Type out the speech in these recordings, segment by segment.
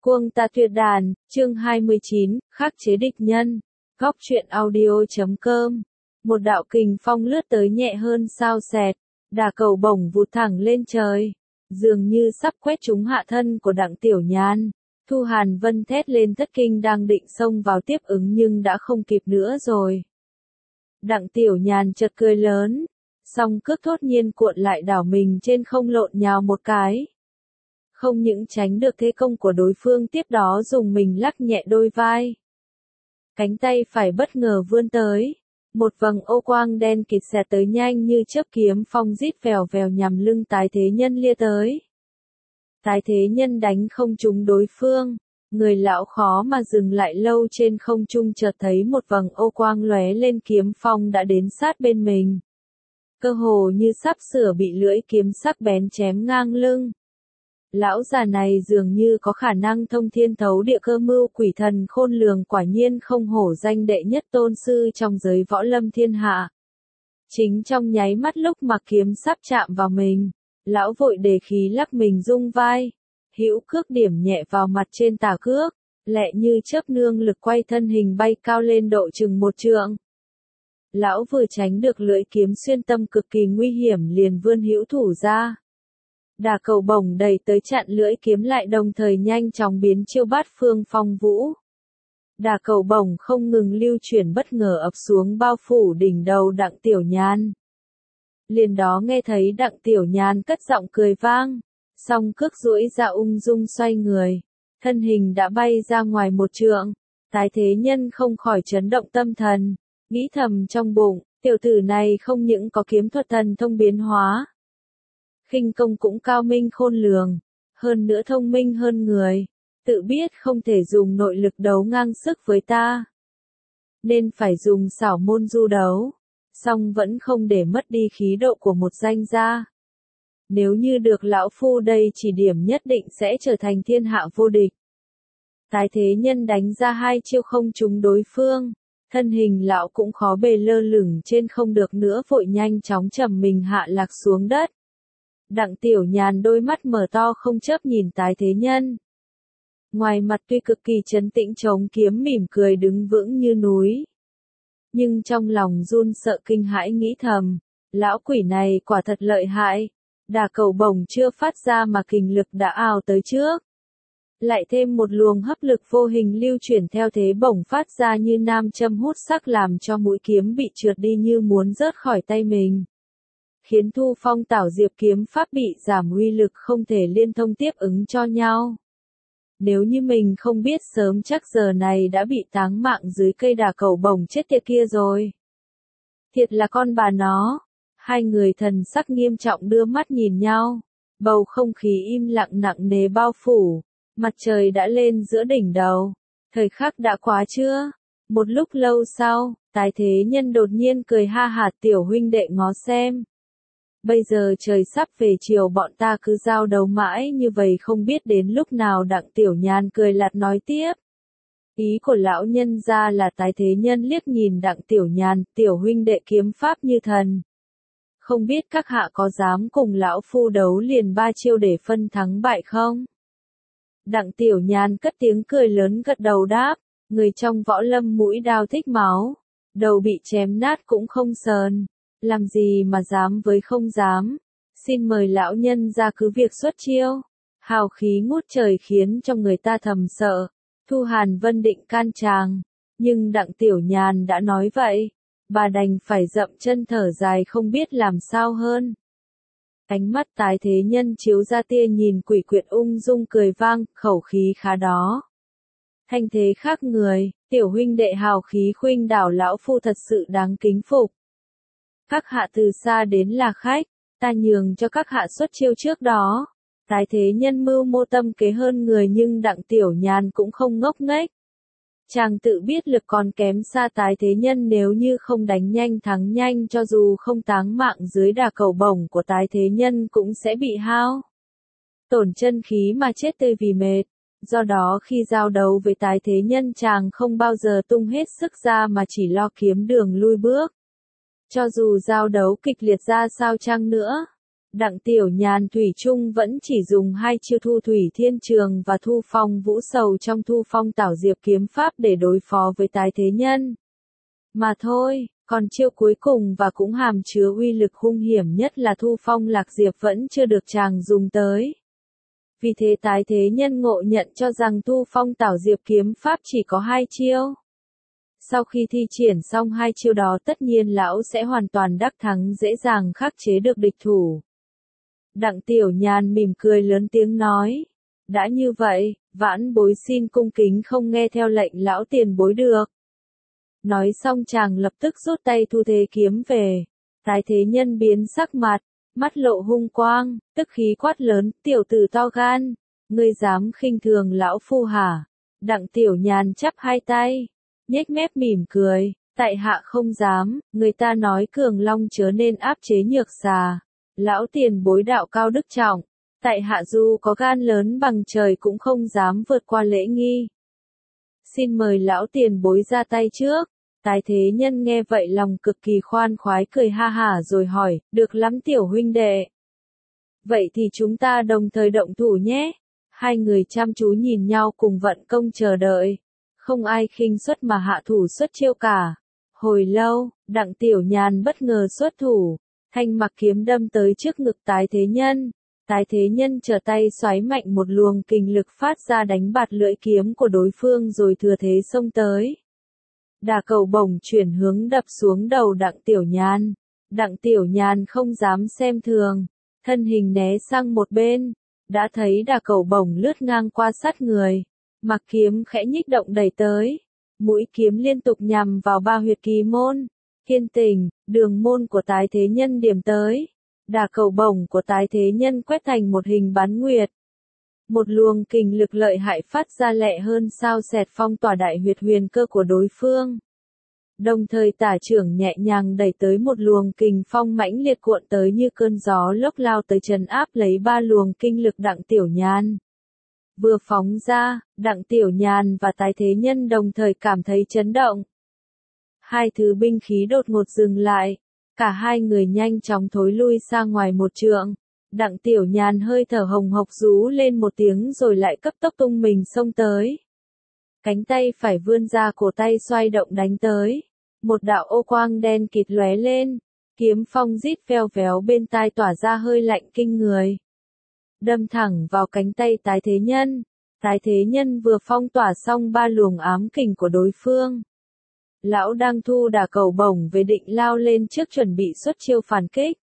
Cuồng tà tuyệt đàn, chương 29, khắc chế địch nhân. Góc truyện audio.com. Một đạo kình phong lướt tới nhẹ hơn sao xẹt, đà cầu bổng vụt thẳng lên trời, dường như sắp quét trúng hạ thân của Đặng Tiểu Nhan. Thu Hàn Vân thét lên thất kinh đang định xông vào tiếp ứng nhưng đã không kịp nữa rồi. Đặng Tiểu Nhan chợt cười lớn, song cước thốt nhiên cuộn lại đảo mình trên không lộn nhào một cái. Không những tránh được thế công của đối phương, tiếp đó dùng mình lắc nhẹ đôi vai. Cánh tay phải bất ngờ vươn tới, một vầng ô quang đen kịt xẹt tới nhanh như chớp, kiếm phong rít vèo vèo nhằm lưng Tái Thế Nhân lia tới. Tái Thế Nhân đánh không trúng đối phương, người lão khó mà dừng lại lâu trên không trung, chợt thấy một vầng ô quang lóe lên, kiếm phong đã đến sát bên mình. Cơ hồ như sắp sửa bị lưỡi kiếm sắc bén chém ngang lưng. Lão già này dường như có khả năng thông thiên thấu địa, cơ mưu quỷ thần khôn lường, quả nhiên không hổ danh đệ nhất tôn sư trong giới võ lâm thiên hạ. Chính trong nháy mắt lúc mà kiếm sắp chạm vào mình, lão vội đề khí lắc mình rung vai, hữu cước điểm nhẹ vào mặt trên tả cước, lẹ như chớp nương lực quay thân hình bay cao lên độ chừng 1 trượng. Lão vừa tránh được lưỡi kiếm xuyên tâm cực kỳ nguy hiểm, liền vươn hữu thủ ra. Đà cầu bổng đẩy tới chặn lưỡi kiếm lại, đồng thời nhanh chóng biến chiêu bát phương phong vũ. Đà cầu bổng không ngừng lưu chuyển, bất ngờ ập xuống bao phủ đỉnh đầu Đặng Tiểu Nhan. Liền đó nghe thấy Đặng Tiểu Nhan cất giọng cười vang, song cước duỗi ra ung dung xoay người, thân hình đã bay ra ngoài 1 trượng. Tái Thế Nhân không khỏi chấn động tâm thần, nghĩ thầm trong bụng, tiểu tử này không những có kiếm thuật thần thông biến hóa, khinh công cũng cao minh khôn lường, hơn nữa thông minh hơn người, tự biết không thể dùng nội lực đấu ngang sức với ta, nên phải dùng xảo môn du đấu, song vẫn không để mất đi khí độ của một danh gia. Nếu như được lão phu đây chỉ điểm, nhất định sẽ trở thành thiên hạ vô địch. Tái Thế Nhân đánh ra 2 chiêu không trúng đối phương, thân hình lão cũng khó bề lơ lửng trên không được nữa, vội nhanh chóng trầm mình hạ lạc xuống đất. Đặng Tiểu Nhan đôi mắt mở to không chớp nhìn Tái Thế Nhân. Ngoài mặt tuy cực kỳ trấn tĩnh chống kiếm mỉm cười đứng vững như núi, nhưng trong lòng run sợ kinh hãi, nghĩ thầm, lão quỷ này quả thật lợi hại, đà cầu bổng chưa phát ra mà kình lực đã ào tới trước. Lại thêm một luồng hấp lực vô hình lưu chuyển theo thế bổng phát ra như nam châm hút sắc, làm cho mũi kiếm bị trượt đi như muốn rớt khỏi tay mình, khiến Thu Phong Tảo Diệp kiếm pháp bị giảm uy lực, không thể liên thông tiếp ứng cho nhau. Nếu như mình không biết sớm, chắc giờ này đã bị táng mạng dưới cây đà cầu bổng chết tiệt kia rồi. Thiệt là con bà nó. Hai người thần sắc nghiêm trọng đưa mắt nhìn nhau, bầu không khí im lặng nặng nề bao phủ, mặt trời đã lên giữa đỉnh đầu, thời khắc đã quá chưa? Một lúc lâu sau, Tái Thế Nhân đột nhiên cười ha hả, tiểu huynh đệ ngó xem. Bây giờ trời sắp về chiều, bọn ta cứ giao đấu mãi như vậy không biết đến lúc nào. Đặng Tiểu Nhan cười lạt nói tiếp. Ý của lão nhân ra là Tái Thế Nhân liếc nhìn Đặng Tiểu Nhan, tiểu huynh đệ kiếm pháp như thần. Không biết các hạ có dám cùng lão phu đấu liền 3 chiêu để phân thắng bại không? Đặng Tiểu Nhan cất tiếng cười lớn gật đầu đáp, người trong võ lâm mũi đao thích máu, đầu bị chém nát cũng không sờn. Làm gì mà dám với không dám, xin mời lão nhân ra cứ việc xuất chiêu. Hào khí ngút trời khiến cho người ta thầm sợ. Thu Hàn Vân định can tràng, nhưng Đặng Tiểu Nhan đã nói vậy, bà đành phải dậm chân thở dài không biết làm sao hơn. Ánh mắt Tái Thế Nhân chiếu ra tia nhìn quỷ quyệt, ung dung cười vang, khẩu khí khá đó. Thanh thế khác người, tiểu huynh đệ hào khí khuynh đảo lão phu thật sự đáng kính phục. Các hạ từ xa đến là khách, ta nhường cho các hạ xuất chiêu trước đó. Tái Thế Nhân mưu mô tâm kế hơn người, nhưng Đặng Tiểu Nhan cũng không ngốc nghếch. Chàng tự biết lực còn kém xa Tái Thế Nhân, nếu như không đánh nhanh thắng nhanh, cho dù không táng mạng dưới đà cầu bổng của Tái Thế Nhân cũng sẽ bị hao tổn chân khí mà chết tươi vì mệt. Do đó khi giao đấu với Tái Thế Nhân, chàng không bao giờ tung hết sức ra mà chỉ lo kiếm đường lui bước. Cho dù giao đấu kịch liệt ra sao chăng nữa, Đặng Tiểu Nhàn thủy chung vẫn chỉ dùng hai chiêu Thu Thủy Thiên Trường và Thu Phong Vũ Sầu trong Thu Phong Tảo Diệp kiếm pháp để đối phó với tái thế nhân. Mà thôi, còn chiêu cuối cùng và cũng hàm chứa uy lực hung hiểm nhất là Thu Phong Lạc Diệp vẫn chưa được chàng dùng tới. Vì thế tái thế nhân ngộ nhận cho rằng Thu Phong Tảo Diệp kiếm pháp chỉ có hai chiêu. Sau khi thi triển xong hai chiêu đó tất nhiên lão sẽ hoàn toàn đắc thắng dễ dàng khắc chế được địch thủ. Đặng Tiểu Nhàn mỉm cười lớn tiếng nói. Đã như vậy, vãn bối xin cung kính không nghe theo lệnh lão tiền bối được. Nói xong chàng lập tức rút tay thu thế kiếm về. Tái thế nhân biến sắc mặt, mắt lộ hung quang, tức khí quát lớn, tiểu tử to gan, ngươi dám khinh thường lão phu hả? Đặng Tiểu Nhàn chắp hai tay, nhếch mép mỉm cười, tại hạ không dám, người ta nói cường long chớ nên áp chế nhược xà. Lão tiền bối đạo cao đức trọng, tại hạ dù có gan lớn bằng trời cũng không dám vượt qua lễ nghi. Xin mời lão tiền bối ra tay trước. Tái thế nhân nghe vậy lòng cực kỳ khoan khoái cười ha hả rồi hỏi, được lắm tiểu huynh đệ. Vậy thì chúng ta đồng thời động thủ nhé. Hai người chăm chú nhìn nhau cùng vận công chờ đợi. Không ai khinh suất mà hạ thủ xuất chiêu cả. Hồi lâu, Đặng Tiểu Nhàn bất ngờ xuất thủ. Thanh mặc kiếm đâm tới trước ngực tái thế nhân. Tái thế nhân trở tay xoáy mạnh một luồng kình lực phát ra đánh bạt lưỡi kiếm của đối phương rồi thừa thế xông tới. Đà cầu bổng chuyển hướng đập xuống đầu Đặng Tiểu Nhàn. Đặng Tiểu Nhàn không dám xem thường. Thân hình né sang một bên. Đã thấy đà cầu bổng lướt ngang qua sát người. Mặc kiếm khẽ nhích động đẩy tới. Mũi kiếm liên tục nhằm vào ba huyệt kỳ môn. Thiên Tình, đường môn của tái thế nhân điểm tới. Đà cầu bổng của tái thế nhân quét thành một hình bán nguyệt. Một luồng kình lực lợi hại phát ra lẹ hơn sao xẹt phong tỏa đại huyệt huyền cơ của đối phương. Đồng thời tả trưởng nhẹ nhàng đẩy tới một luồng kình phong mãnh liệt cuộn tới như cơn gió lốc lao tới trấn áp lấy ba luồng kinh lực Đặng Tiểu Nhàn. Vừa phóng ra, Đặng Tiểu Nhàn và tái thế nhân đồng thời cảm thấy chấn động. Hai thứ binh khí đột ngột dừng lại. Cả hai người nhanh chóng thối lui sang ngoài một trượng. Đặng Tiểu Nhàn hơi thở hồng hộc rú lên một tiếng rồi lại cấp tốc tung mình xông tới. Cánh tay phải vươn ra cổ tay xoay động đánh tới. Một đạo ô quang đen kịt lóe lên. Kiếm phong rít veo véo bên tai tỏa ra hơi lạnh kinh người. Đâm thẳng vào cánh tay tái thế nhân. Tái thế nhân vừa phong tỏa xong ba luồng ám kình của đối phương. Lão đang thu đà cầu bổng về định lao lên trước chuẩn bị xuất chiêu phản kích.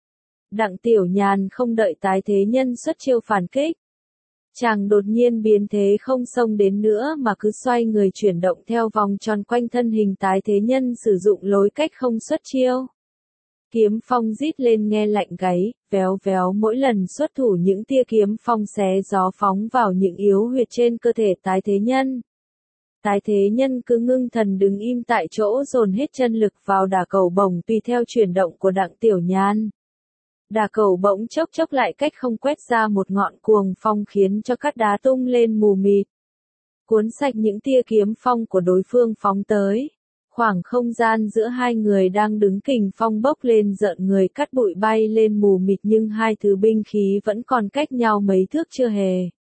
Đặng Tiểu Nhàn không đợi tái thế nhân xuất chiêu phản kích. Chàng đột nhiên biến thế không xông đến nữa mà cứ xoay người chuyển động theo vòng tròn quanh thân hình tái thế nhân sử dụng lối cách không xuất chiêu. Kiếm phong rít lên nghe lạnh gáy, véo véo mỗi lần xuất thủ những tia kiếm phong xé gió phóng vào những yếu huyệt trên cơ thể tái thế nhân. Tái thế nhân cứ ngưng thần đứng im tại chỗ dồn hết chân lực vào đà cầu bổng tùy theo chuyển động của Đặng Tiểu Nhàn. Đà cầu bỗng chốc chốc lại cách không quét ra một ngọn cuồng phong khiến cho cát đá tung lên mù mịt. Cuốn sạch những tia kiếm phong của đối phương phóng tới. Khoảng không gian giữa hai người đang đứng kình phong bốc lên rợn người cát bụi bay lên mù mịt nhưng hai thứ binh khí vẫn còn cách nhau mấy thước chưa hề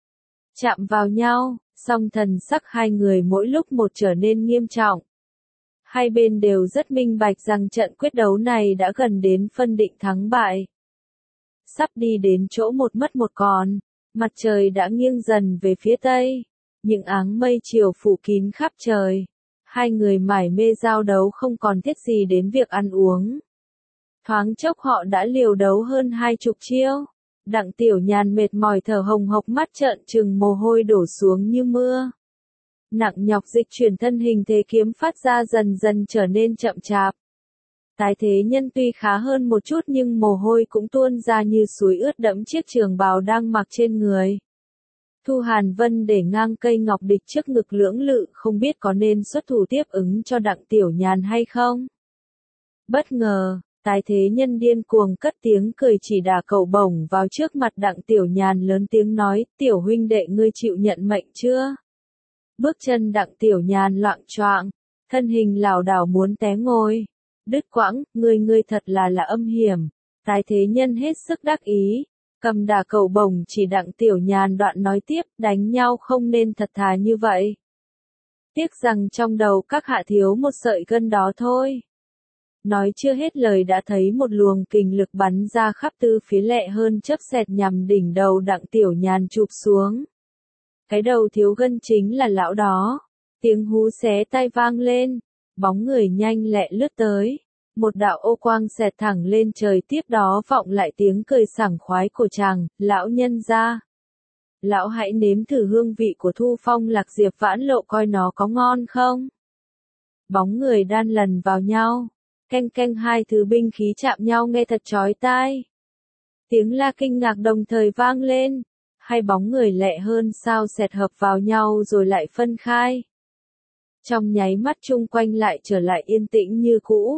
chạm vào nhau. Song thần sắc hai người mỗi lúc một trở nên nghiêm trọng. Hai bên đều rất minh bạch rằng trận quyết đấu này đã gần đến phân định thắng bại. Sắp đi đến chỗ một mất một còn, mặt trời đã nghiêng dần về phía tây. Những áng mây chiều phủ kín khắp trời. Hai người mải mê giao đấu không còn thiết gì đến việc ăn uống. Thoáng chốc họ đã liều đấu hơn 20 chiêu. Đặng Tiểu Nhàn mệt mỏi thở hồng hộc mắt trợn trừng mồ hôi đổ xuống như mưa. Nặng nhọc dịch chuyển thân hình thế kiếm phát ra dần dần trở nên chậm chạp. Tái thế nhân tuy khá hơn một chút nhưng mồ hôi cũng tuôn ra như suối ướt đẫm chiếc trường bào đang mặc trên người. Thu Hàn Vân để ngang cây ngọc địch trước ngực lưỡng lự không biết có nên xuất thủ tiếp ứng cho Đặng Tiểu Nhàn hay không. Bất ngờ, tái thế nhân điên cuồng cất tiếng cười chỉ đà cầu bổng vào trước mặt Đặng Tiểu Nhàn lớn tiếng nói, tiểu huynh đệ ngươi chịu nhận mệnh chưa? Bước chân Đặng Tiểu Nhàn loạng choạng, thân hình lảo đảo muốn té ngồi. Đứt quãng, ngươi thật là âm hiểm. Tái thế nhân hết sức đắc ý, cầm đà cầu bổng chỉ Đặng Tiểu Nhàn đoạn nói tiếp, đánh nhau không nên thật thà như vậy. Tiếc rằng trong đầu các hạ thiếu một sợi gân đó thôi. Nói chưa hết lời đã thấy một luồng kình lực bắn ra khắp tứ phía lẹ hơn chớp xẹt nhằm đỉnh đầu Đặng Tiểu Nhàn chụp xuống. Cái đầu thiếu gân chính là lão đó. Tiếng hú xé tai vang lên, bóng người nhanh lẹ lướt tới. Một đạo ô quang xẹt thẳng lên trời, tiếp đó vọng lại tiếng cười sảng khoái của chàng, lão nhân gia. Lão hãy nếm thử hương vị của Thu Phong Lạc Diệp Vãn Lộ coi nó có ngon không. Bóng người đan lần vào nhau, canh canh hai thứ binh khí chạm nhau nghe thật chói tai. Tiếng la kinh ngạc đồng thời vang lên, hai bóng người lẹ hơn sao xẹt hợp vào nhau rồi lại phân khai. Trong nháy mắt chung quanh lại trở lại yên tĩnh như cũ.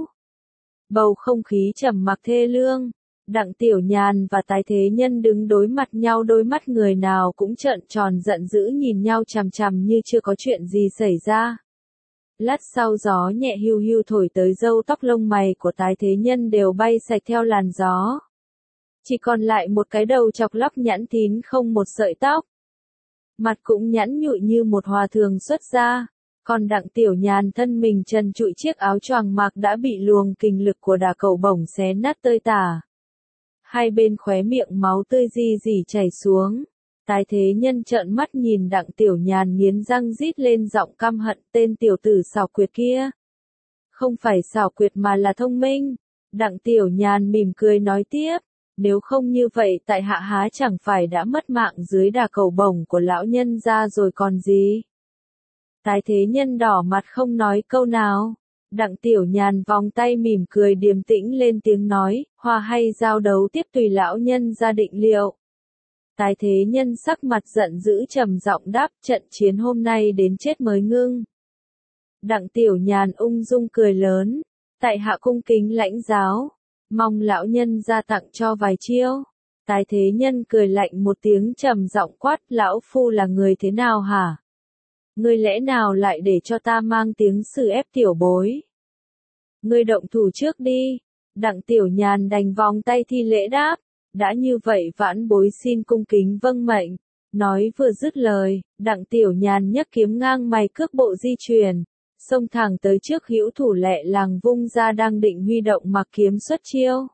Bầu không khí trầm mặc thê lương, Đặng Tiểu Nhàn và Tái Thế Nhân đứng đối mặt nhau, đôi mắt người nào cũng trợn tròn giận dữ nhìn nhau chằm chằm như chưa có chuyện gì xảy ra. Lát sau gió nhẹ hiu hiu thổi tới, râu tóc lông mày của Tái Thế Nhân đều bay sạch theo làn gió. Chỉ còn lại một cái đầu chọc lóc nhẵn thín không một sợi tóc. Mặt cũng nhẵn nhụi như một hòa thượng xuất gia. Còn Đặng Tiểu Nhàn thân mình trần trụi, chiếc áo choàng mặc đã bị luồng kình lực của đà cầu bổng xé nát tơi tả. Hai bên khóe miệng máu tươi ri rỉ chảy xuống. Tái Thế Nhân trợn mắt nhìn Đặng Tiểu Nhàn nghiến răng rít lên giọng căm hận, tên tiểu tử xảo quyệt kia. Không phải xảo quyệt mà là thông minh. Đặng Tiểu Nhàn mỉm cười nói tiếp, nếu không như vậy tại hạ há chẳng phải đã mất mạng dưới đà cầu bổng của lão nhân gia rồi còn gì. Tái Thế Nhân đỏ mặt không nói câu nào. Đặng Tiểu Nhàn vòng tay mỉm cười điềm tĩnh lên tiếng nói, hòa hay giao đấu tiếp tùy lão nhân ra định liệu. Tái Thế Nhân sắc mặt giận dữ trầm giọng đáp, trận chiến hôm nay đến chết mới ngưng. Đặng Tiểu Nhàn ung dung cười lớn, tại hạ cung kính lãnh giáo, mong lão nhân ra tặng cho vài chiêu. Tái Thế Nhân cười lạnh một tiếng trầm giọng quát, lão phu là người thế nào hả? Ngươi lẽ nào lại để cho ta mang tiếng xử ép tiểu bối? Ngươi động thủ trước đi. Đặng Tiểu Nhàn đành vòng tay thi lễ đáp, đã như vậy vãn bối xin cung kính vâng mệnh. Nói vừa dứt lời, Đặng Tiểu Nhàn nhấc kiếm ngang mày cước bộ di chuyển, xông thẳng tới trước hữu thủ lẹ làng vung ra đang định huy động mặc kiếm xuất chiêu.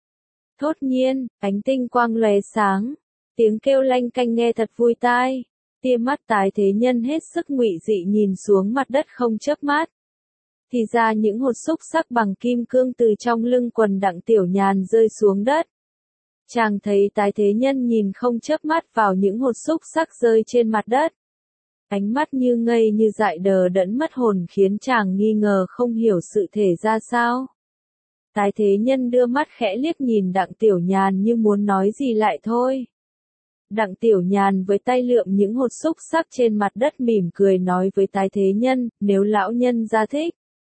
Thốt nhiên, ánh tinh quang lóe sáng, tiếng kêu lanh canh nghe thật vui tai. Tia mắt Tái Thế Nhân hết sức ngụy dị nhìn xuống mặt đất không chớp mắt. Thì ra những hột xúc sắc bằng kim cương từ trong lưng quần Đặng Tiểu Nhàn rơi xuống đất. Chàng thấy Tái Thế Nhân nhìn không chớp mắt vào những hột xúc sắc rơi trên mặt đất. Ánh mắt như ngây như dại đờ đẫn mất hồn khiến chàng nghi ngờ không hiểu sự thể ra sao. Tái Thế Nhân đưa mắt khẽ liếc nhìn Đặng Tiểu Nhàn như muốn nói gì lại thôi. Đặng Tiểu Nhàn với tay lượm những hột xúc sắc trên mặt đất mỉm cười nói với Tái Thế Nhân, nếu lão nhân ra thích,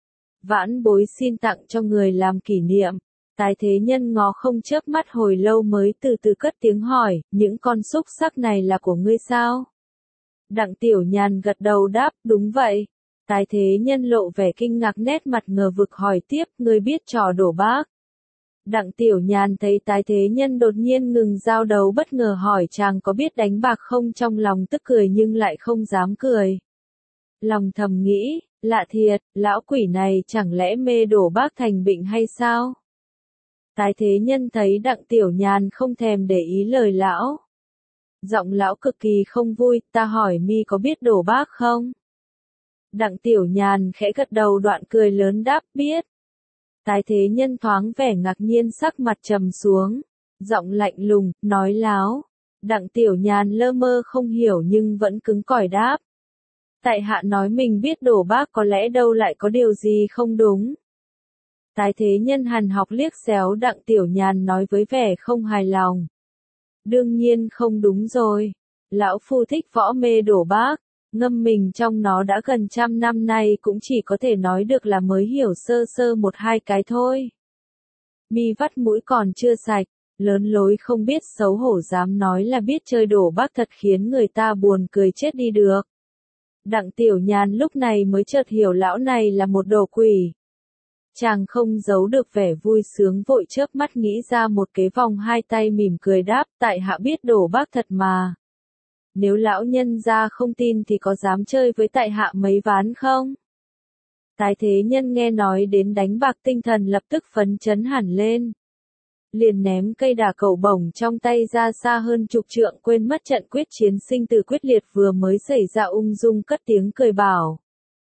vãn bối xin tặng cho người làm kỷ niệm. Tái Thế Nhân ngó không chớp mắt hồi lâu mới từ từ cất tiếng hỏi, những con xúc sắc này là của ngươi sao? Đặng Tiểu Nhàn gật đầu đáp, đúng vậy. Tái Thế Nhân lộ vẻ kinh ngạc nét mặt ngờ vực hỏi tiếp, ngươi biết trò đổ bác? Đặng Tiểu Nhàn thấy Tái Thế Nhân đột nhiên ngừng giao đấu bất ngờ hỏi chàng có biết đánh bạc không, trong lòng tức cười nhưng lại không dám cười. Lòng thầm nghĩ, lạ thiệt, lão quỷ này chẳng lẽ mê đổ bác thành bệnh hay sao? Tái Thế Nhân thấy Đặng Tiểu Nhàn không thèm để ý lời lão. Giọng lão cực kỳ không vui, ta hỏi mi có biết đổ bác không? Đặng Tiểu Nhàn khẽ gật đầu đoạn cười lớn đáp biết. Tái Thế Nhân thoáng vẻ ngạc nhiên sắc mặt trầm xuống, giọng lạnh lùng, nói láo. Đặng Tiểu Nhàn lơ mơ không hiểu nhưng vẫn cứng cỏi đáp. Tại hạ nói mình biết đổ bác có lẽ đâu lại có điều gì không đúng. Tái Thế Nhân hằn học liếc xéo Đặng Tiểu Nhàn nói với vẻ không hài lòng. Đương nhiên không đúng rồi. Lão phu thích võ mê đổ bác, ngâm mình trong nó đã gần 100 năm nay cũng chỉ có thể nói được là mới hiểu sơ sơ một hai cái thôi. Mi vắt mũi còn chưa sạch, lớn lối không biết xấu hổ dám nói là biết chơi đổ bác thật khiến người ta buồn cười chết đi được. Đặng Tiểu Nhàn lúc này mới chợt hiểu lão này là một đồ quỷ. Chàng không giấu được vẻ vui sướng vội chớp mắt nghĩ ra một kế vòng hai tay mỉm cười đáp, tại hạ biết đổ bác thật mà. Nếu lão nhân gia không tin thì có dám chơi với tại hạ mấy ván không? Tái thế nhân nghe nói đến đánh bạc tinh thần lập tức phấn chấn hẳn lên. Liền ném cây đả cầu bổng trong tay ra xa hơn chục trượng, quên mất trận quyết chiến sinh tử quyết liệt vừa mới xảy ra, ung dung cất tiếng cười bảo.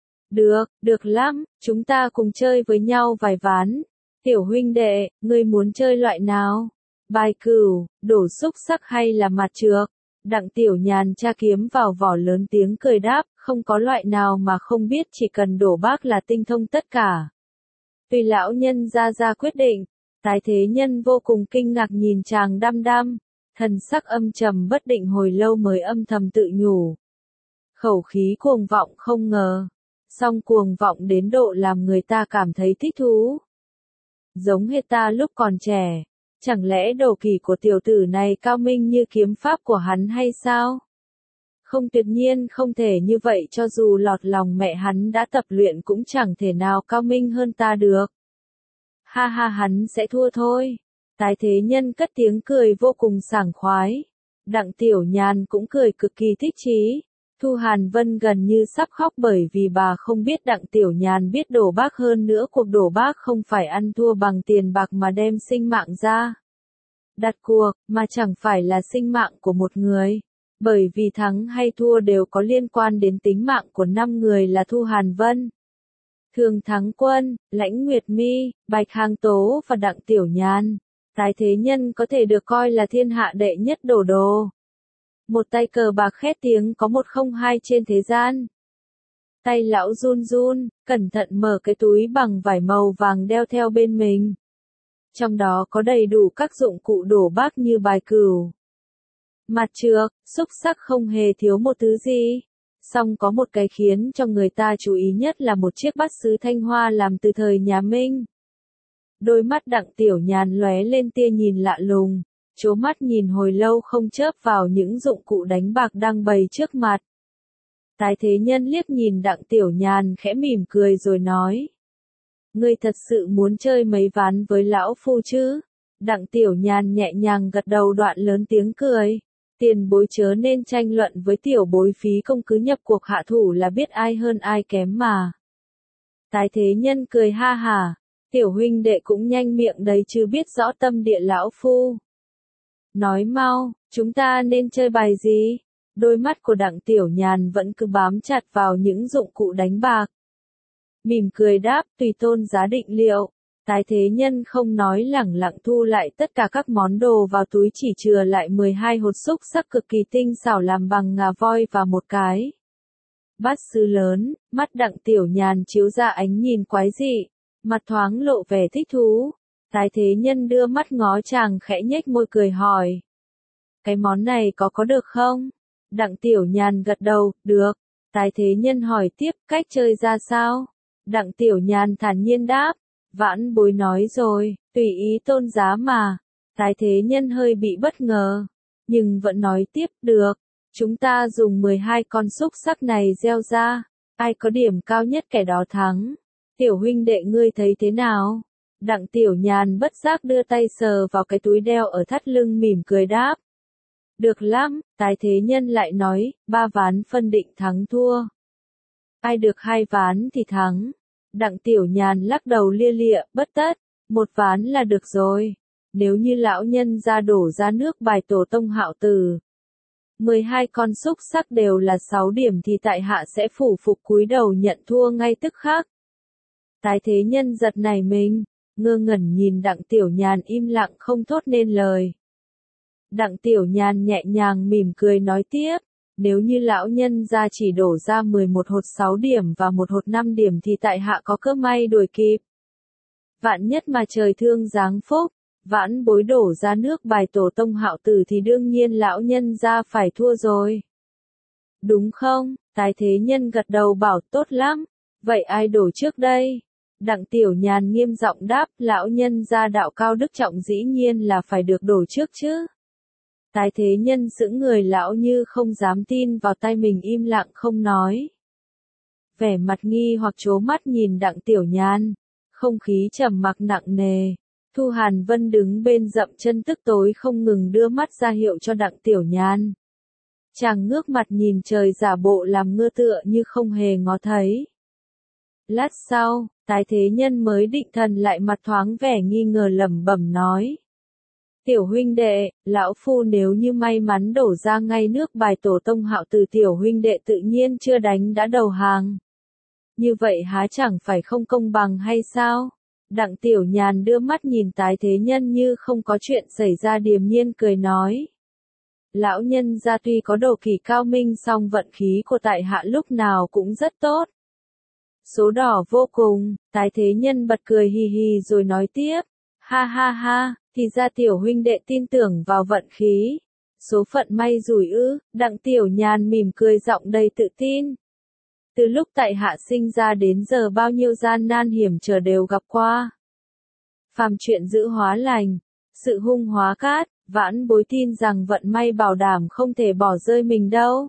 Được lắm, chúng ta cùng chơi với nhau vài ván. Tiểu huynh đệ, ngươi muốn chơi loại nào? Bài cửu, đổ xúc sắc hay là mặt trược? Đặng Tiểu Nhàn tra kiếm vào vỏ lớn tiếng cười đáp, không có loại nào mà không biết, chỉ cần đổ bác là tinh thông tất cả. Tùy lão nhân ra quyết định. Tái thế nhân vô cùng kinh ngạc nhìn chàng đăm đăm, thần sắc âm trầm bất định hồi lâu mới âm thầm tự nhủ. Khẩu khí cuồng vọng không ngờ, song cuồng vọng đến độ làm người ta cảm thấy thích thú. Giống hệt ta lúc còn trẻ, chẳng lẽ đồ kỳ của tiểu tử này cao minh như kiếm pháp của hắn hay sao? Không, tuyệt nhiên không thể như vậy, cho dù lọt lòng mẹ hắn đã tập luyện cũng chẳng thể nào cao minh hơn ta được. Ha ha, hắn sẽ thua thôi. Tái thế nhân cất tiếng cười vô cùng sảng khoái. Đặng Tiểu Nhàn cũng cười cực kỳ thích chí. Thu Hàn Vân gần như sắp khóc bởi vì bà không biết Đặng Tiểu Nhàn biết đổ bác, hơn nữa cuộc đổ bác không phải ăn thua bằng tiền bạc mà đem sinh mạng ra đặt cuộc, mà chẳng phải là sinh mạng của một người. Bởi vì thắng hay thua đều có liên quan đến tính mạng của 5 người là Thu Hàn Vân, Thường Thắng Quân, Lãnh Nguyệt Mi, Bạch Hàng Tố và Đặng Tiểu Nhàn. Tái thế nhân có thể được coi là thiên hạ đệ nhất đổ đồ. Một tay cờ bạc khét tiếng có 102 trên thế gian. Tay lão run run, cẩn thận mở cái túi bằng vải màu vàng đeo theo bên mình. Trong đó có đầy đủ các dụng cụ đổ bác như bài cửu, mặt trược, xúc sắc, không hề thiếu một thứ gì. Song có một cái khiến cho người ta chú ý nhất là một chiếc bát sứ Thanh Hoa làm từ thời nhà Minh. Đôi mắt Đặng Tiểu Nhàn lóe lên tia nhìn lạ lùng, trố mắt nhìn hồi lâu không chớp vào những dụng cụ đánh bạc đang bày trước mặt. Tái thế nhân liếc nhìn Đặng Tiểu Nhàn khẽ mỉm cười rồi nói. Ngươi thật sự muốn chơi mấy ván với lão phu chứ? Đặng Tiểu Nhàn nhẹ nhàng gật đầu, đoạn lớn tiếng cười. Tiền bối chớ nên tranh luận với tiểu bối, phí công cứ nhập cuộc hạ thủ là biết ai hơn ai kém mà. Tái thế nhân cười ha hả. Tiểu huynh đệ cũng nhanh miệng đấy chứ, biết rõ tâm địa lão phu. Nói mau, chúng ta nên chơi bài gì? Đôi mắt của Đặng Tiểu Nhàn vẫn cứ bám chặt vào những dụng cụ đánh bạc. Mỉm cười đáp, tùy tôn giá định liệu. Tái thế nhân không nói, lẳng lặng thu lại tất cả các món đồ vào túi, chỉ chừa lại 12 hột xúc sắc cực kỳ tinh xảo làm bằng ngà voi và một cái bát sứ lớn. Mắt Đặng Tiểu Nhàn chiếu ra ánh nhìn quái dị, mặt thoáng lộ vẻ thích thú. Tái thế nhân đưa mắt ngó chàng khẽ nhếch môi cười hỏi. Cái món này có được không? Đặng Tiểu Nhàn gật đầu, được. Tái thế nhân hỏi tiếp, cách chơi ra sao? Đặng Tiểu Nhàn thản nhiên đáp. Vãn bối nói rồi, tùy ý tôn giá mà. Tái thế nhân hơi bị bất ngờ, nhưng vẫn nói tiếp, được. Chúng ta dùng 12 con xúc sắc này gieo ra, ai có điểm cao nhất kẻ đó thắng. Tiểu huynh đệ ngươi thấy thế nào? Đặng Tiểu Nhàn bất giác đưa tay sờ vào cái túi đeo ở thắt lưng, mỉm cười đáp. Được lắm. Tái thế nhân lại nói, 3 ván phân định thắng thua. Ai được 2 ván thì thắng. Đặng Tiểu Nhàn lắc đầu lia lịa, bất tất, 1 ván là được rồi. Nếu như lão nhân ra đổ ra nước bài tổ tông Hạo Tử, 12 con xúc sắc đều là 6 điểm thì tại hạ sẽ phủ phục cúi đầu nhận thua ngay tức khắc. Tái thế nhân giật nảy mình, ngơ ngẩn nhìn Đặng Tiểu Nhàn im lặng không thốt nên lời. Đặng Tiểu Nhàn nhẹ nhàng mỉm cười nói tiếp. Nếu như lão nhân ra chỉ đổ ra 11 hột 6 điểm và 1 hột 5 điểm thì tại hạ có cơ may đuổi kịp. Vạn nhất mà trời thương giáng phúc, vãn bối đổ ra nước bài tổ tông Hạo Tử thì đương nhiên lão nhân ra phải thua rồi. Đúng không? Tái thế nhân gật đầu bảo tốt lắm. Vậy ai đổ trước đây? Đặng Tiểu Nhàn nghiêm giọng đáp, lão nhân ra đạo cao đức trọng dĩ nhiên là phải được đổ trước chứ. Tái thế nhân sững người, lão như không dám tin vào tay mình, im lặng không nói. Vẻ mặt nghi hoặc trố mắt nhìn Đặng Tiểu Nhàn. Không khí trầm mặc nặng nề. Thu Hàn Vân đứng bên dậm chân tức tối không ngừng đưa mắt ra hiệu cho Đặng Tiểu Nhan. Chàng ngước mặt nhìn trời giả bộ làm ngơ tựa như không hề ngó thấy. Lát sau, Tái Thế Nhân mới định thần lại mặt thoáng vẻ nghi ngờ lẩm bẩm nói. Tiểu huynh đệ, lão phu nếu như may mắn đổ ra ngay nước bài tổ tông Hạo từ tiểu huynh đệ tự nhiên chưa đánh đã đầu hàng. Như vậy há chẳng phải không công bằng hay sao? Đặng Tiểu Nhàn đưa mắt nhìn Tái Thế Nhân như không có chuyện xảy ra điềm nhiên cười nói. Lão nhân gia tuy có đồ kỳ cao minh song vận khí của tại hạ lúc nào cũng rất tốt. Số đỏ vô cùng, Tái Thế Nhân bật cười hì hì rồi nói tiếp. Ha ha ha, thì ra tiểu huynh đệ tin tưởng vào vận khí. Số phận may rủi ư, Đặng Tiểu Nhàn mỉm cười giọng đầy tự tin. Từ lúc tại hạ sinh ra đến giờ bao nhiêu gian nan hiểm trở đều gặp qua. Phàm chuyện giữ hóa lành, sự hung hóa cát, vãn bối tin rằng vận may bảo đảm không thể bỏ rơi mình đâu.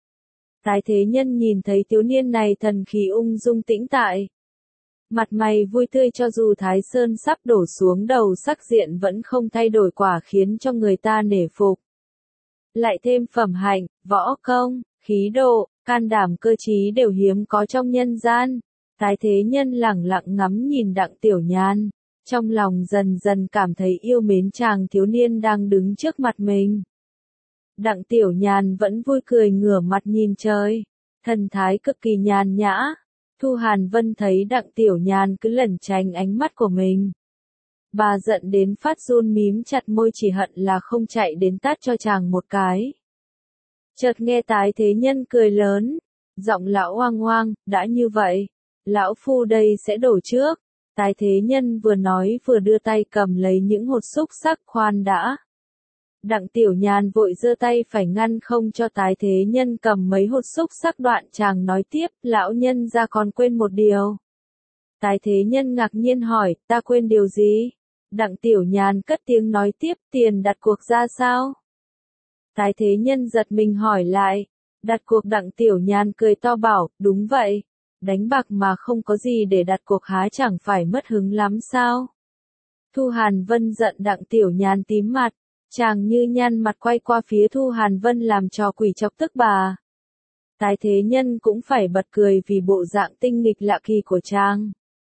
Tái Thế Nhân nhìn thấy thiếu niên này thần khí ung dung tĩnh tại. Mặt mày vui tươi cho dù Thái Sơn sắp đổ xuống đầu sắc diện vẫn không thay đổi quả khiến cho người ta nể phục. Lại thêm phẩm hạnh, võ công, khí độ, can đảm cơ trí đều hiếm có trong nhân gian. Tái Thế Nhân lẳng lặng ngắm nhìn Đặng Tiểu Nhan, trong lòng dần dần cảm thấy yêu mến chàng thiếu niên đang đứng trước mặt mình. Đặng Tiểu Nhàn vẫn vui cười ngửa mặt nhìn trời, thần thái cực kỳ nhàn nhã. Thu Hàn Vân thấy Đặng Tiểu Nhàn cứ lẩn tránh ánh mắt của mình. Bà giận đến phát run mím chặt môi chỉ hận là không chạy đến tát cho chàng một cái. Chợt nghe Tái Thế Nhân cười lớn, giọng lão oang oang, đã như vậy, lão phu đây sẽ đổ trước. Tái Thế Nhân vừa nói vừa đưa tay cầm lấy những hột xúc sắc khoan đã. Đặng Tiểu Nhàn vội giơ tay phải ngăn không cho Tái Thế Nhân cầm mấy hột xúc sắc đoạn chàng nói tiếp, lão nhân ra còn quên một điều. Tái Thế Nhân ngạc nhiên hỏi, ta quên điều gì? Đặng Tiểu Nhàn cất tiếng nói tiếp, tiền đặt cuộc ra sao? Tái Thế Nhân giật mình hỏi lại, đặt cuộc. Đặng Tiểu Nhàn cười to bảo, đúng vậy, đánh bạc mà không có gì để đặt cuộc há chẳng phải mất hứng lắm sao? Thu Hàn Vân giận Đặng Tiểu Nhàn tím mặt, chàng như nhăn mặt quay qua phía Thu Hàn Vân làm trò quỷ chọc tức bà. Tái Thế Nhân cũng phải bật cười vì bộ dạng tinh nghịch lạ kỳ của chàng.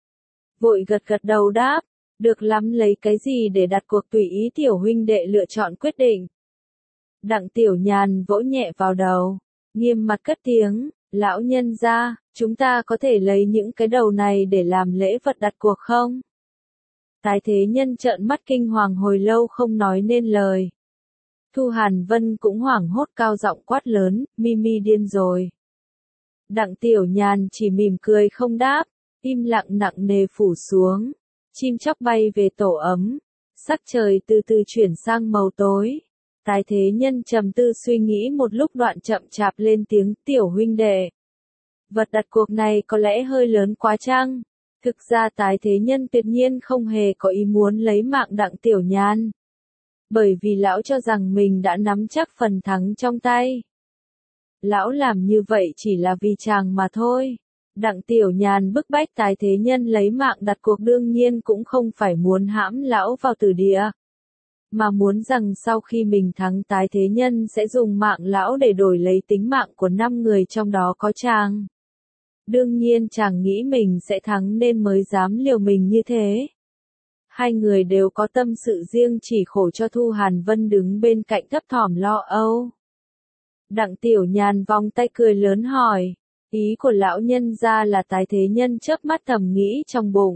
Vội gật gật đầu đáp, được lắm, lấy cái gì để đặt cuộc tùy ý tiểu huynh đệ lựa chọn quyết định. Đặng Tiểu Nhàn vỗ nhẹ vào đầu, nghiêm mặt cất tiếng, lão nhân gia, chúng ta có thể lấy những cái đầu này để làm lễ vật đặt cuộc không? Tái Thế Nhân trợn mắt kinh hoàng hồi lâu không nói nên lời. Thu Hàn Vân cũng hoảng hốt cao giọng quát lớn, Mimi điên rồi. Đặng Tiểu Nhàn chỉ mỉm cười không đáp, im lặng nặng nề phủ xuống. Chim chóc bay về tổ ấm, sắc trời từ từ chuyển sang màu tối. Tái Thế Nhân trầm tư suy nghĩ một lúc đoạn chậm chạp lên tiếng, tiểu huynh đệ. Vật đặt cuộc này có lẽ hơi lớn quá chăng? Thực ra Tái Thế Nhân tuyệt nhiên không hề có ý muốn lấy mạng Đặng Tiểu Nhan. Bởi vì lão cho rằng mình đã nắm chắc phần thắng trong tay. Lão làm như vậy chỉ là vì chàng mà thôi. Đặng Tiểu Nhàn bức bách Tái Thế Nhân lấy mạng đặt cuộc đương nhiên cũng không phải muốn hãm lão vào tử địa. Mà muốn rằng sau khi mình thắng Tái Thế Nhân sẽ dùng mạng lão để đổi lấy tính mạng của 5 người trong đó có chàng. Đương nhiên chàng nghĩ mình sẽ thắng nên mới dám liều mình như thế. Hai người đều có tâm sự riêng chỉ khổ cho Thu Hàn Vân đứng bên cạnh thấp thỏm lo âu. Đặng Tiểu Nhàn vòng tay cười lớn hỏi, ý của lão nhân ra là Tái Thế Nhân chớp mắt thầm nghĩ trong bụng.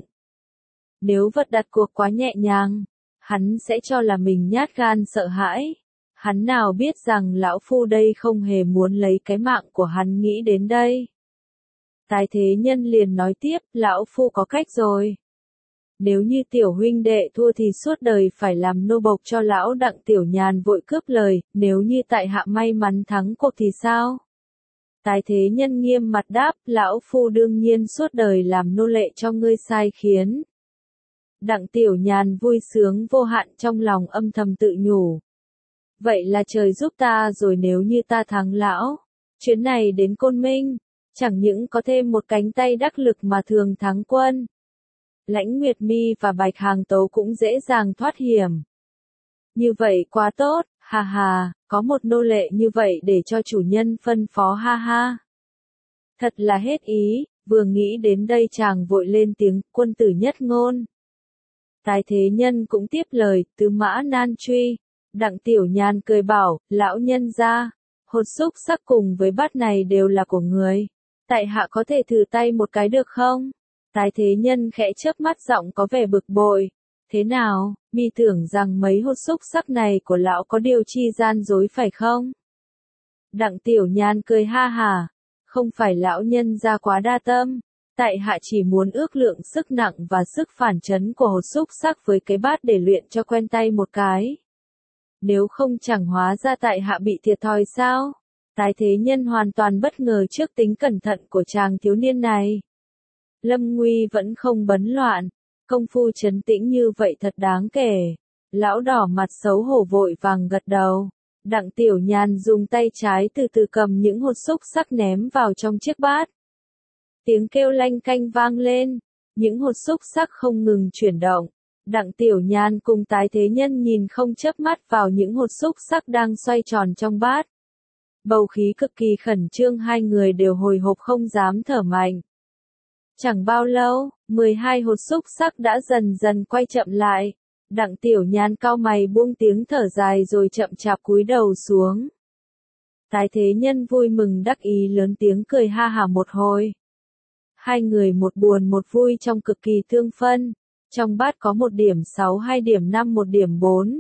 Nếu vật đặt cuộc quá nhẹ nhàng, hắn sẽ cho là mình nhát gan sợ hãi. Hắn nào biết rằng lão phu đây không hề muốn lấy cái mạng của hắn nghĩ đến đây. Tái Thế Nhân liền nói tiếp, lão phu có cách rồi. Nếu như tiểu huynh đệ thua thì suốt đời phải làm nô bộc cho lão. Đặng Tiểu Nhàn vội cướp lời, nếu như tại hạ may mắn thắng cuộc thì sao? Tái Thế Nhân nghiêm mặt đáp, lão phu đương nhiên suốt đời làm nô lệ cho ngươi sai khiến. Đặng Tiểu Nhàn vui sướng vô hạn trong lòng âm thầm tự nhủ. Vậy là trời giúp ta rồi, nếu như ta thắng lão. Chuyến này đến Côn Minh, chẳng những có thêm một cánh tay đắc lực mà thường thắng quân. Lãnh Nguyệt Mi và Bạch Hàng Tấu cũng dễ dàng thoát hiểm. Như vậy quá tốt, ha ha, có một nô lệ như vậy để cho chủ nhân phân phó ha ha. Thật là hết ý, vừa nghĩ đến đây chàng vội lên tiếng, quân tử nhất ngôn. Tái Thế Nhân cũng tiếp lời, tứ mã nan truy. Đặng Tiểu Nhàn cười bảo, lão nhân gia, hột xúc sắc cùng với bát này đều là của người. Tại hạ có thể thử tay một cái được không? Tái Thế Nhân khẽ chớp mắt giọng có vẻ bực bội. Thế nào, mi tưởng rằng mấy hột xúc sắc này của lão có điều chi gian dối phải không? Đặng Tiểu Nhàn cười ha hà. Không phải lão nhân gia quá đa tâm. Tại hạ chỉ muốn ước lượng sức nặng và sức phản chấn của hột xúc sắc với cái bát để luyện cho quen tay một cái. Nếu không chẳng hóa ra tại hạ bị thiệt thòi sao? Tái Thế Nhân hoàn toàn bất ngờ trước tính cẩn thận của chàng thiếu niên này. Lâm Nguy vẫn không bấn loạn, công phu trấn tĩnh như vậy thật đáng kể. Lão đỏ mặt xấu hổ vội vàng gật đầu. Đặng Tiểu Nhàn dùng tay trái từ từ cầm những hột xúc sắc ném vào trong chiếc bát. Tiếng kêu lanh canh vang lên, những hột xúc sắc không ngừng chuyển động. Đặng Tiểu Nhàn cùng Tái Thế Nhân nhìn không chớp mắt vào những hột xúc sắc đang xoay tròn trong bát. Bầu khí cực kỳ khẩn trương, hai người đều hồi hộp không dám thở mạnh. Chẳng bao lâu, 12 hột xúc sắc đã dần dần quay chậm lại. Đặng Tiểu Nhàn cau mày buông tiếng thở dài rồi chậm chạp cúi đầu xuống. Tái Thế Nhân vui mừng đắc ý lớn tiếng cười ha hả một hồi. Hai người một buồn một vui trong cực kỳ thương phân. Trong bát có 1 điểm 6, 2 điểm 5, 1 điểm 4,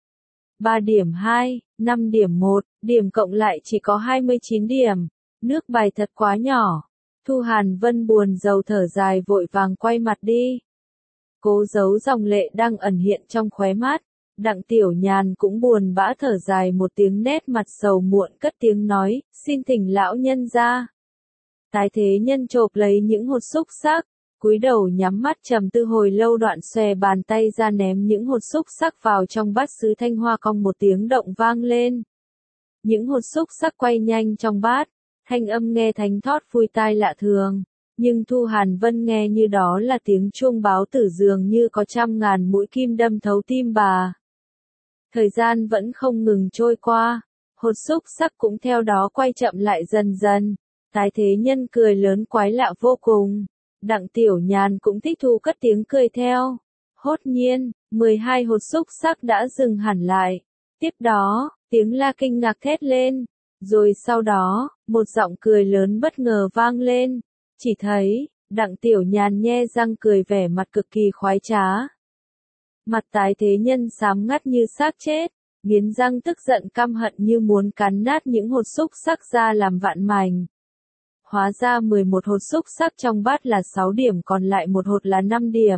3 điểm 2, 5 điểm 1, điểm cộng lại chỉ có 29 điểm. Nước bài thật quá nhỏ. Thu Hàn Vân buồn rầu thở dài vội vàng quay mặt đi. Cố giấu dòng lệ đang ẩn hiện trong khóe mắt. Đặng Tiểu Nhàn cũng buồn bã thở dài một tiếng, nét mặt sầu muộn cất tiếng nói, xin thỉnh lão nhân ra. Tái Thế Nhân chộp lấy những hột xúc sắc, cúi đầu nhắm mắt trầm tư hồi lâu, đoạn xòe bàn tay ra ném những hột xúc sắc vào trong bát sứ thanh hoa, cong một tiếng động vang lên. Những hột xúc sắc quay nhanh trong bát, thanh âm nghe thánh thót vui tai lạ thường, nhưng Thu Hàn Vân nghe như đó là tiếng chuông báo tử, dường như có trăm ngàn mũi kim đâm thấu tim bà. Thời gian vẫn không ngừng trôi qua, hột xúc sắc cũng theo đó quay chậm lại dần dần. Tái Thế Nhân cười lớn quái lạ vô cùng. Đặng Tiểu Nhàn cũng thích thú cất tiếng cười theo. Hốt nhiên, 12 hột xúc sắc đã dừng hẳn lại. Tiếp đó, tiếng la kinh ngạc thét lên. Rồi sau đó, một giọng cười lớn bất ngờ vang lên. Chỉ thấy, Đặng Tiểu Nhàn nhe răng cười vẻ mặt cực kỳ khoái trá. Mặt Tái Thế Nhân xám ngắt như xác chết, nghiến răng tức giận căm hận như muốn cắn nát những hột xúc sắc ra làm vạn mảnh. Hóa ra 11 hột xúc sắc trong bát là 6 điểm, còn lại một hột là 5 điểm.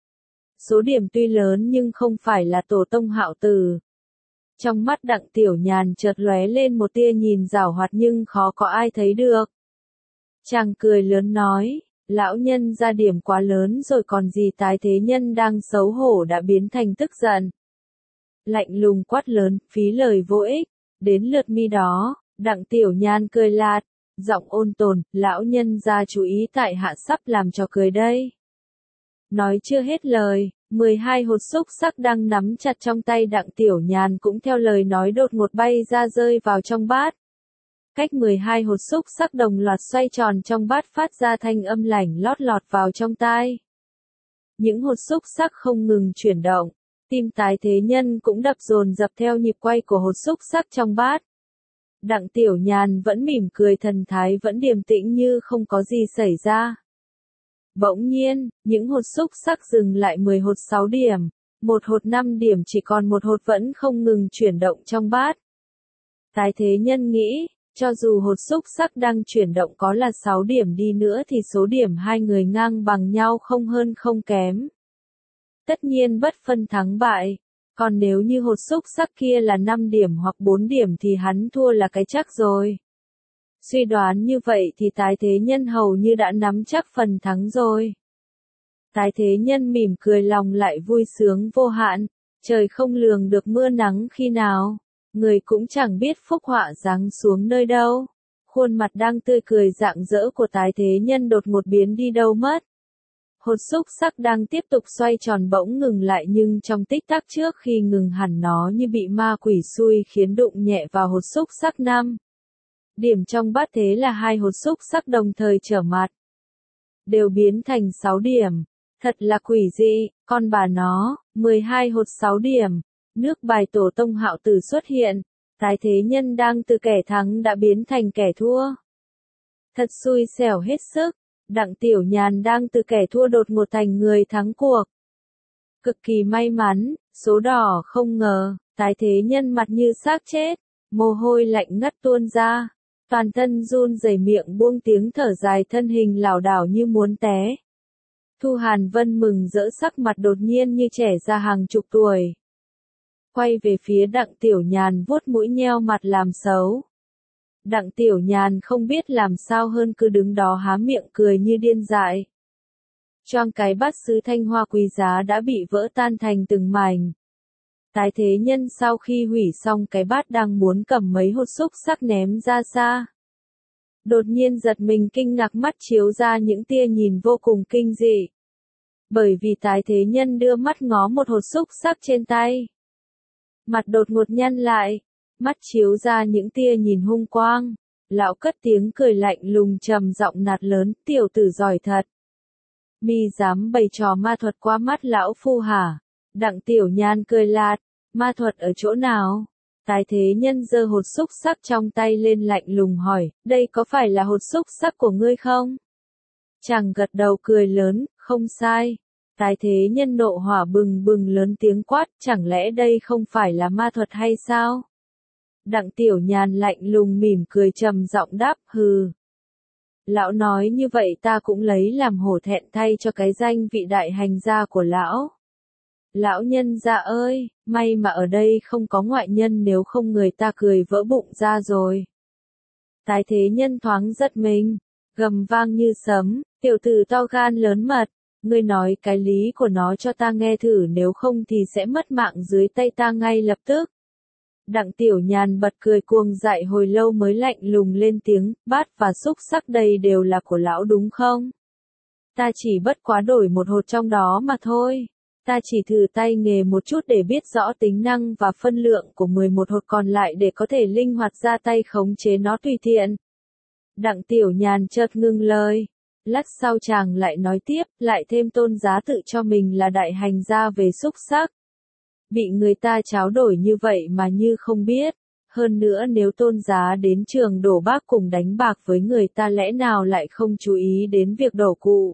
Số điểm tuy lớn nhưng không phải là tổ tông Hạo Tử. Trong mắt Đặng Tiểu Nhàn chợt lóe lên một tia nhìn giảo hoạt nhưng khó có ai thấy được. Chàng cười lớn nói, lão nhân ra điểm quá lớn rồi còn gì. Tái Thế Nhân đang xấu hổ đã biến thành tức giận. Lạnh lùng quát lớn, phí lời vô ích. Đến lượt mi đó, Đặng Tiểu Nhàn cười lạt, giọng ôn tồn, lão nhân ra chú ý tại hạ sắp làm trò cười đây. Nói chưa hết lời, 12 hột xúc sắc đang nắm chặt trong tay Đặng Tiểu Nhàn cũng theo lời nói đột ngột bay ra rơi vào trong bát. Cách 12 hột xúc sắc đồng loạt xoay tròn trong bát phát ra thanh âm lảnh lót lọt vào trong tai. Những hột xúc sắc không ngừng chuyển động, tim Tái Thế Nhân cũng đập dồn dập theo nhịp quay của hột xúc sắc trong bát. Đặng Tiểu Nhàn vẫn mỉm cười, thần thái vẫn điềm tĩnh như không có gì xảy ra. Bỗng nhiên, những hột xúc sắc dừng lại, 10 hột 6 điểm, một hột 5 điểm, chỉ còn một hột vẫn không ngừng chuyển động trong bát. Tái Thế Nhân nghĩ, cho dù hột xúc sắc đang chuyển động có là 6 điểm đi nữa thì số điểm hai người ngang bằng nhau, không hơn không kém. Tất nhiên bất phân thắng bại. Còn nếu như hột xúc sắc kia là 5 điểm hoặc 4 điểm thì hắn thua là cái chắc rồi. Suy đoán như vậy thì Tái Thế Nhân hầu như đã nắm chắc phần thắng rồi. Tái Thế Nhân mỉm cười, lòng lại vui sướng vô hạn. Trời không lường được mưa nắng khi nào, người cũng chẳng biết phúc họa giáng xuống nơi đâu. Khuôn mặt đang tươi cười rạng rỡ của Tái Thế Nhân đột ngột biến đi đâu mất. Hột xúc xắc đang tiếp tục xoay tròn bỗng ngừng lại nhưng trong tích tắc trước khi ngừng hẳn nó như bị ma quỷ xui khiến đụng nhẹ vào hột xúc xắc 5 điểm trong bát, thế là hai hột xúc xắc đồng thời trở mặt, đều biến thành 6 điểm. Thật là quỷ dị, con bà nó, 12 hột 6 điểm. Nước bài tổ tông Hạo Tử xuất hiện, tái thế nhân đang từ kẻ thắng đã biến thành kẻ thua. Thật xui xẻo hết sức, Đặng Tiểu Nhàn đang từ kẻ thua đột ngột thành người thắng cuộc. Cực kỳ may mắn, số đỏ không ngờ, tái thế nhân mặt như xác chết, mồ hôi lạnh ngắt tuôn ra, toàn thân run rẩy, miệng buông tiếng thở dài, thân hình lảo đảo như muốn té. Thu Hàn Vân mừng rỡ, sắc mặt đột nhiên như trẻ ra hàng chục tuổi. Quay về phía Đặng Tiểu Nhàn vuốt mũi nheo mặt làm xấu. Đặng Tiểu Nhàn không biết làm sao hơn, cứ đứng đó há miệng cười như điên dại. Choang cái bát sứ thanh hoa quý giá đã bị vỡ tan thành từng mảnh. Tái thế nhân sau khi hủy xong cái bát đang muốn cầm mấy hột xúc xắc ném ra xa. Đột nhiên giật mình kinh ngạc, mắt chiếu ra những tia nhìn vô cùng kinh dị. Bởi vì tái thế nhân đưa mắt ngó một hột xúc xắc trên tay. Mặt đột ngột nhăn lại, mắt chiếu ra những tia nhìn hung quang. Lão cất tiếng cười lạnh lùng trầm giọng nạt lớn, tiểu tử giỏi thật. Mi dám bày trò ma thuật qua mắt lão phu hả? Đặng Tiểu Nhàn cười lạt, ma thuật ở chỗ nào? Tái thế nhân giơ hột xúc xắc trong tay lên lạnh lùng hỏi, đây có phải là hột xúc xắc của ngươi không? Chàng gật đầu cười lớn, không sai. Tái thế nhân nộ hỏa bừng bừng lớn tiếng quát, chẳng lẽ đây không phải là ma thuật hay sao? Đặng Tiểu Nhàn lạnh lùng mỉm cười trầm giọng đáp, hừ. Lão nói như vậy ta cũng lấy làm hổ thẹn thay cho cái danh vị đại hành gia của lão. Lão nhân gia ơi, may mà ở đây không có ngoại nhân, nếu không người ta cười vỡ bụng ra rồi. Tái thế nhân thoáng giật mình, gầm vang như sấm, tiểu tử to gan lớn mật, ngươi nói cái lý của nó cho ta nghe thử, nếu không thì sẽ mất mạng dưới tay ta ngay lập tức. Đặng Tiểu Nhàn bật cười cuồng dại hồi lâu mới lạnh lùng lên tiếng, bát và xúc xắc đây đều là của lão đúng không? Ta chỉ bất quá đổi một hột trong đó mà thôi. Ta chỉ thử tay nghề một chút để biết rõ tính năng và phân lượng của 11 hột còn lại để có thể linh hoạt ra tay khống chế nó tùy tiện. Đặng Tiểu Nhàn chợt ngưng lời. Lát sau chàng lại nói tiếp, lại thêm tôn giá tự cho mình là đại hành gia về xúc xắc. Bị người ta tráo đổi như vậy mà như không biết. Hơn nữa nếu tôn giá đến trường đổ bác cùng đánh bạc với người ta, lẽ nào lại không chú ý đến việc đổ cụ?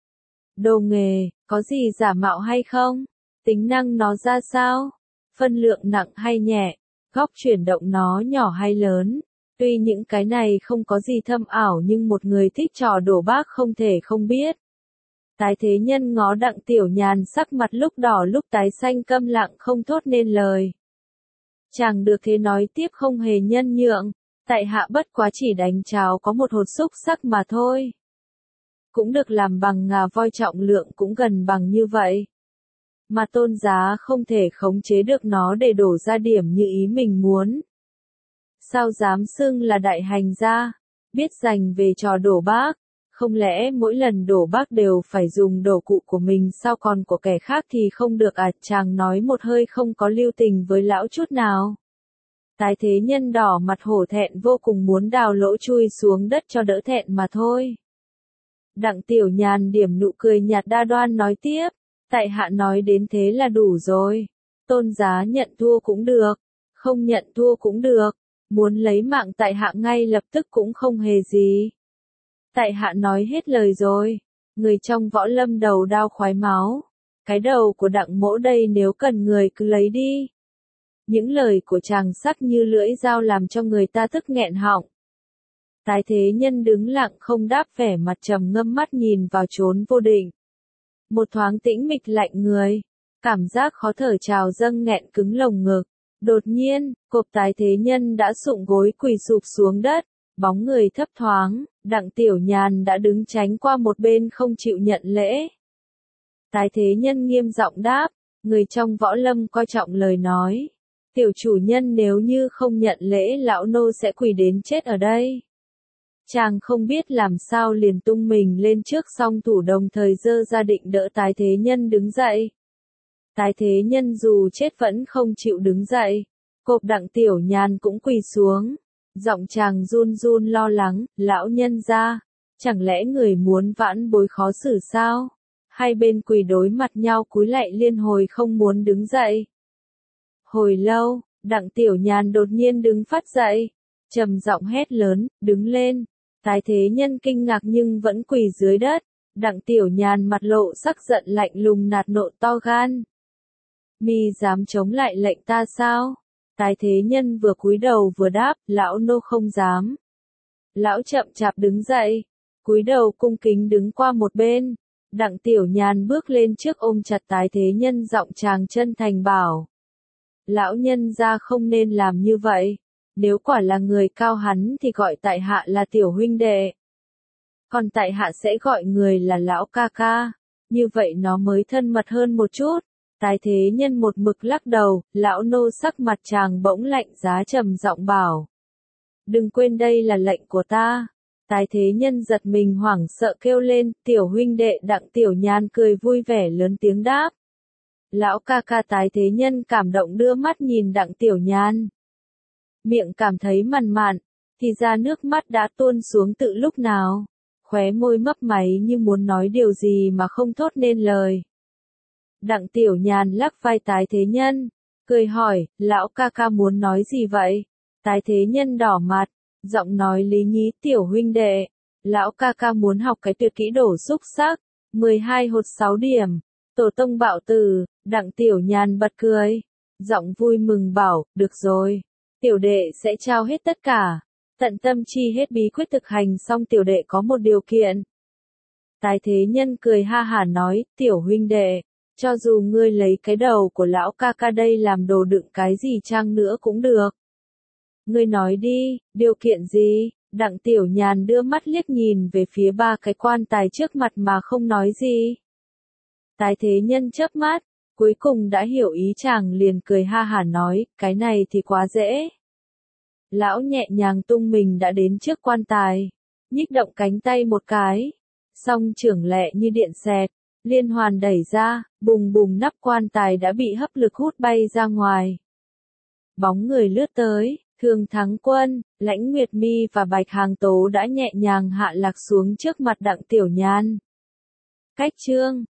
Đồ nghề, có gì giả mạo hay không? Tính năng nó ra sao? Phân lượng nặng hay nhẹ? Góc chuyển động nó nhỏ hay lớn? Tuy những cái này không có gì thâm ảo nhưng một người thích trò đổ bác không thể không biết. Tái thế nhân ngó Đặng Tiểu Nhàn, sắc mặt lúc đỏ lúc tái xanh, câm lặng không thốt nên lời. Chàng được thế nói tiếp không hề nhân nhượng, tại hạ bất quá chỉ đánh cháo có một hột xúc xắc mà thôi. Cũng được làm bằng ngà voi, trọng lượng cũng gần bằng như vậy. Mà tôn giá không thể khống chế được nó để đổ ra điểm như ý mình muốn. Sao dám xưng là đại hành gia, biết dành về trò đổ bác? Không lẽ mỗi lần đổ bác đều phải dùng đồ cụ của mình sao, còn của kẻ khác thì không được à? Chàng nói một hơi không có lưu tình với lão chút nào. Tái thế nhân đỏ mặt hổ thẹn vô cùng, muốn đào lỗ chui xuống đất cho đỡ thẹn mà thôi. Đặng Tiểu Nhàn điểm nụ cười nhạt đa đoan nói tiếp, tại hạ nói đến thế là đủ rồi. Tôn giá nhận thua cũng được, không nhận thua cũng được, muốn lấy mạng tại hạ ngay lập tức cũng không hề gì. Tại hạ nói hết lời rồi, người trong võ lâm đầu đao khoái máu. Cái đầu của Đặng mỗ đây nếu cần người cứ lấy đi. Những lời của chàng sắc như lưỡi dao làm cho người ta tức nghẹn họng. Tái thế nhân đứng lặng không đáp, vẻ mặt trầm ngâm, mắt nhìn vào chốn vô định. Một thoáng tĩnh mịch lạnh người, cảm giác khó thở trào dâng nghẹn cứng lồng ngực. Đột nhiên, cộp tái thế nhân đã sụng gối quỳ sụp xuống đất, bóng người thấp thoáng, Đặng Tiểu Nhàn đã đứng tránh qua một bên không chịu nhận lễ. Tái thế nhân nghiêm giọng đáp, người trong võ lâm coi trọng lời nói. Tiểu chủ nhân nếu như không nhận lễ, lão nô sẽ quỳ đến chết ở đây. Chàng không biết làm sao liền tung mình lên trước song thủ đồng thời giơ ra định đỡ Tái Thế Nhân đứng dậy. Tái Thế Nhân dù chết vẫn không chịu đứng dậy. Cộp Đặng Tiểu Nhàn cũng quỳ xuống. Giọng chàng run run lo lắng, lão nhân gia, chẳng lẽ người muốn vãn bối khó xử sao? Hai bên quỳ đối mặt nhau cúi lạy liên hồi không muốn đứng dậy. Hồi lâu, Đặng Tiểu Nhàn đột nhiên đứng phát dậy, trầm giọng hét lớn, đứng lên. Tái Thế Nhân kinh ngạc nhưng vẫn quỳ dưới đất. Đặng Tiểu Nhàn mặt lộ sắc giận lạnh lùng nạt nộ to gan. Mi dám chống lại lệnh ta sao? Tái Thế Nhân vừa cúi đầu vừa đáp, lão nô không dám. Lão chậm chạp đứng dậy, cúi đầu cung kính đứng qua một bên. Đặng Tiểu Nhàn bước lên trước ôm chặt Tái Thế Nhân, giọng chàng chân thành bảo. Lão nhân gia không nên làm như vậy. Nếu quả là người cao hắn thì gọi tại hạ là tiểu huynh đệ. Còn tại hạ sẽ gọi người là lão ca ca. Như vậy nó mới thân mật hơn một chút. Tái Thế Nhân một mực lắc đầu, lão nô sắc mặt chàng bỗng lạnh giá trầm giọng bảo. Đừng quên đây là lệnh của ta. Tái Thế Nhân giật mình hoảng sợ kêu lên, tiểu huynh đệ. Đặng Tiểu Nhàn cười vui vẻ lớn tiếng đáp. Lão ca ca. Tái Thế Nhân cảm động đưa mắt nhìn Đặng Tiểu Nhàn. Miệng cảm thấy mằn mạn, thì ra nước mắt đã tuôn xuống từ lúc nào. Khóe môi mấp máy như muốn nói điều gì mà không thốt nên lời. Đặng Tiểu Nhàn lắc vai Tái Thế Nhân, cười hỏi, lão ca ca muốn nói gì vậy? Tái Thế Nhân đỏ mặt, giọng nói lý nhí, tiểu huynh đệ. Lão ca ca muốn học cái tuyệt kỹ đổ xúc sắc, 12 hột 6 điểm. Tổ tông bạo tử. Đặng Tiểu Nhàn bật cười, giọng vui mừng bảo, được rồi. Tiểu đệ sẽ trao hết tất cả, tận tâm chi hết bí quyết thực hành, xong tiểu đệ có một điều kiện. Tái Thế Nhân cười ha hả nói, tiểu huynh đệ, cho dù ngươi lấy cái đầu của lão ca ca đây làm đồ đựng cái gì chăng nữa cũng được. Ngươi nói đi, điều kiện gì? Đặng Tiểu Nhàn đưa mắt liếc nhìn về phía ba cái quan tài trước mặt mà không nói gì. Tái Thế Nhân chớp mắt, cuối cùng đã hiểu ý chàng liền cười ha hả nói, cái này thì quá dễ. Lão nhẹ nhàng tung mình đã đến trước quan tài, nhích động cánh tay một cái, song trưởng lẹ như điện xẹt, liên hoàn đẩy ra, bùng bùng nắp quan tài đã bị hấp lực hút bay ra ngoài. Bóng người lướt tới, Thường Thắng Quân, Lãnh Nguyệt Mi và Bạch Hàng Tố đã nhẹ nhàng hạ lạc xuống trước mặt Đặng Tiểu Nhàn. Cách chương